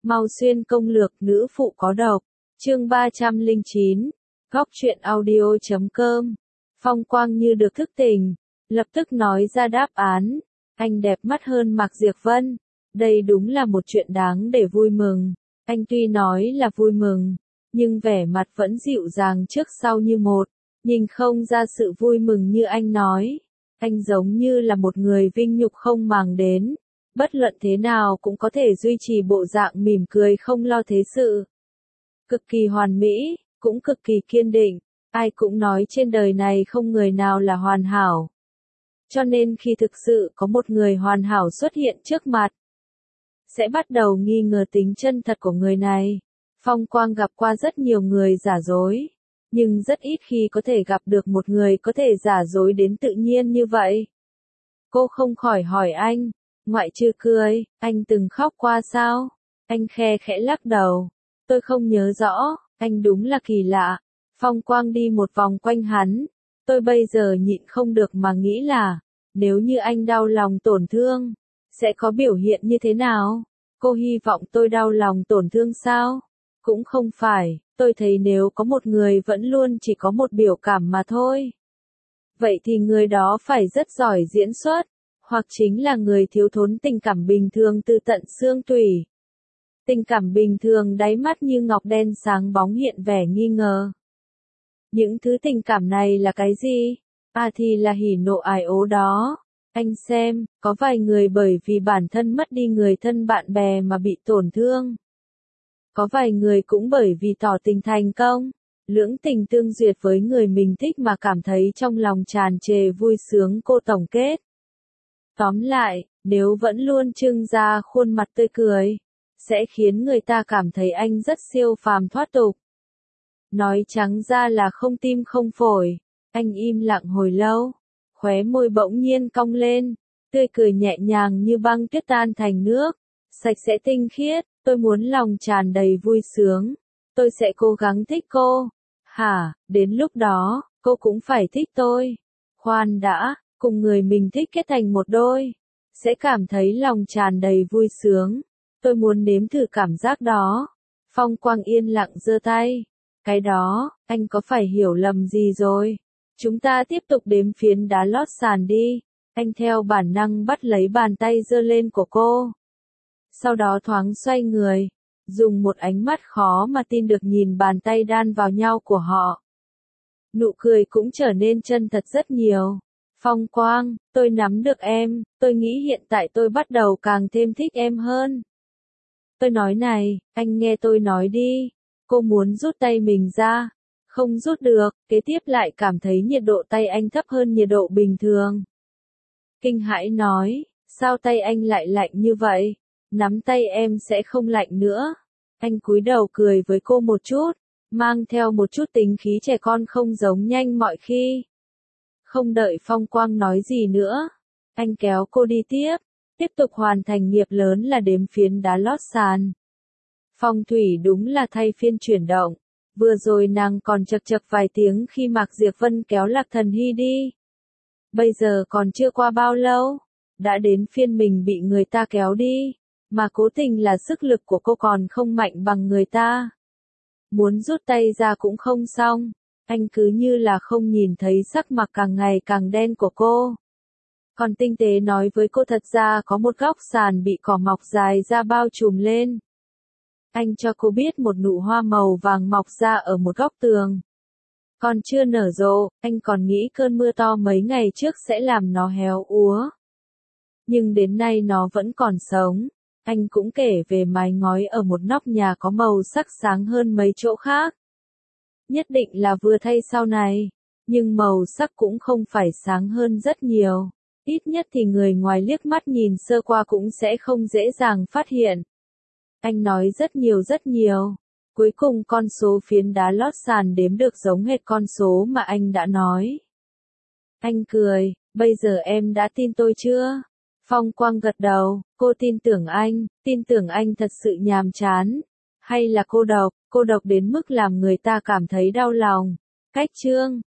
Mau xuyên công lược nữ phụ có độc. Chương 309. Góc truyện audio.com. Phong Quang như được thức tỉnh, lập tức nói ra đáp án. Anh đẹp mắt hơn Mạc Diệp Vân. Đây đúng là một chuyện đáng để vui mừng. Anh tuy nói là vui mừng, nhưng vẻ mặt vẫn dịu dàng trước sau như một, nhìn không ra sự vui mừng như anh nói. Anh giống như là một người vinh nhục không màng đến, bất luận thế nào cũng có thể duy trì bộ dạng mỉm cười không lo thế sự. Cực kỳ hoàn mỹ, cũng cực kỳ kiên định, ai cũng nói trên đời này không người nào là hoàn hảo. Cho nên khi thực sự có một người hoàn hảo xuất hiện trước mặt, sẽ bắt đầu nghi ngờ tính chân thật của người này. Phong Quang gặp qua rất nhiều người giả dối, nhưng rất ít khi có thể gặp được một người có thể giả dối đến tự nhiên như vậy. Cô không khỏi hỏi anh, ngoại trừ cười, anh từng khóc qua sao? Anh khe khẽ lắc đầu, tôi không nhớ rõ, anh đúng là kỳ lạ. Phong Quang đi một vòng quanh hắn, tôi bây giờ nhịn không được mà nghĩ là, nếu như anh đau lòng tổn thương, sẽ có biểu hiện như thế nào? Cô hy vọng tôi đau lòng tổn thương sao? Cũng không phải, tôi thấy nếu có một người vẫn luôn chỉ có một biểu cảm mà thôi, vậy thì người đó phải rất giỏi diễn xuất, hoặc chính là người thiếu thốn tình cảm bình thường từ tận xương tủy. Tình cảm bình thường đáy mắt như ngọc đen sáng bóng hiện vẻ nghi ngờ. Những thứ tình cảm này là cái gì? À thì là hỉ nộ ái ố đó. Anh xem, có vài người bởi vì bản thân mất đi người thân bạn bè mà bị tổn thương. Có vài người cũng bởi vì tỏ tình thành công, lưỡng tình tương duyệt với người mình thích mà cảm thấy trong lòng tràn trề vui sướng. Cô tổng kết. Tóm lại, nếu vẫn luôn trưng ra khuôn mặt tươi cười, sẽ khiến người ta cảm thấy anh rất siêu phàm thoát tục. Nói trắng ra là không tim không phổi. Anh im lặng hồi lâu, khóe môi bỗng nhiên cong lên, tươi cười nhẹ nhàng như băng tuyết tan thành nước, sạch sẽ tinh khiết. Tôi muốn lòng tràn đầy vui sướng, tôi sẽ cố gắng thích cô. Hả, đến lúc đó, cô cũng phải thích tôi. Khoan đã, cùng người mình thích kết thành một đôi, sẽ cảm thấy lòng tràn đầy vui sướng. Tôi muốn nếm thử cảm giác đó. Phong Quang yên lặng giơ tay. Cái đó, anh có phải hiểu lầm gì rồi? Chúng ta tiếp tục đếm phiến đá lót sàn đi. Anh theo bản năng bắt lấy bàn tay giơ lên của cô. Sau đó thoáng xoay người, dùng một ánh mắt khó mà tin được nhìn bàn tay đan vào nhau của họ. Nụ cười cũng trở nên chân thật rất nhiều. Phong Quang, tôi nắm được em, tôi nghĩ hiện tại tôi bắt đầu càng thêm thích em hơn. Tôi nói này, anh nghe tôi nói đi. Cô muốn rút tay mình ra. Không rút được, kế tiếp lại cảm thấy nhiệt độ tay anh thấp hơn nhiệt độ bình thường. Kinh hãi nói, sao tay anh lại lạnh như vậy? Nắm tay em sẽ không lạnh nữa. Anh cúi đầu cười với cô một chút, mang theo một chút tính khí trẻ con không giống nhanh mọi khi. Không đợi Phong Quang nói gì nữa, anh kéo cô đi tiếp tục hoàn thành nghiệp lớn là đếm phiến đá lót sàn. Phong thủy đúng là thay phiên chuyển động, vừa rồi nàng còn chật chật vài tiếng khi Mạc Diệp Vân kéo Lạc Thần Hy đi. Bây giờ còn chưa qua bao lâu, đã đến phiên mình bị người ta kéo đi. Mà cố tình là sức lực của cô còn không mạnh bằng người ta. Muốn rút tay ra cũng không xong, anh cứ như là không nhìn thấy sắc mặt càng ngày càng đen của cô. Còn tinh tế nói với cô thật ra có một góc sàn bị cỏ mọc dài ra bao trùm lên. Anh cho cô biết một nụ hoa màu vàng mọc ra ở một góc tường. Còn chưa nở rộ, anh còn nghĩ cơn mưa to mấy ngày trước sẽ làm nó héo úa. Nhưng đến nay nó vẫn còn sống. Anh cũng kể về mái ngói ở một nóc nhà có màu sắc sáng hơn mấy chỗ khác. Nhất định là vừa thay sau này, nhưng màu sắc cũng không phải sáng hơn rất nhiều. Ít nhất thì người ngoài liếc mắt nhìn sơ qua cũng sẽ không dễ dàng phát hiện. Anh nói rất nhiều. Cuối cùng con số phiến đá lót sàn đếm được giống hệt con số mà anh đã nói. Anh cười, bây giờ em đã tin tôi chưa? Phong Quang gật đầu, cô tin tưởng anh thật sự nhàm chán. Hay là cô độc đến mức làm người ta cảm thấy đau lòng. Cách chương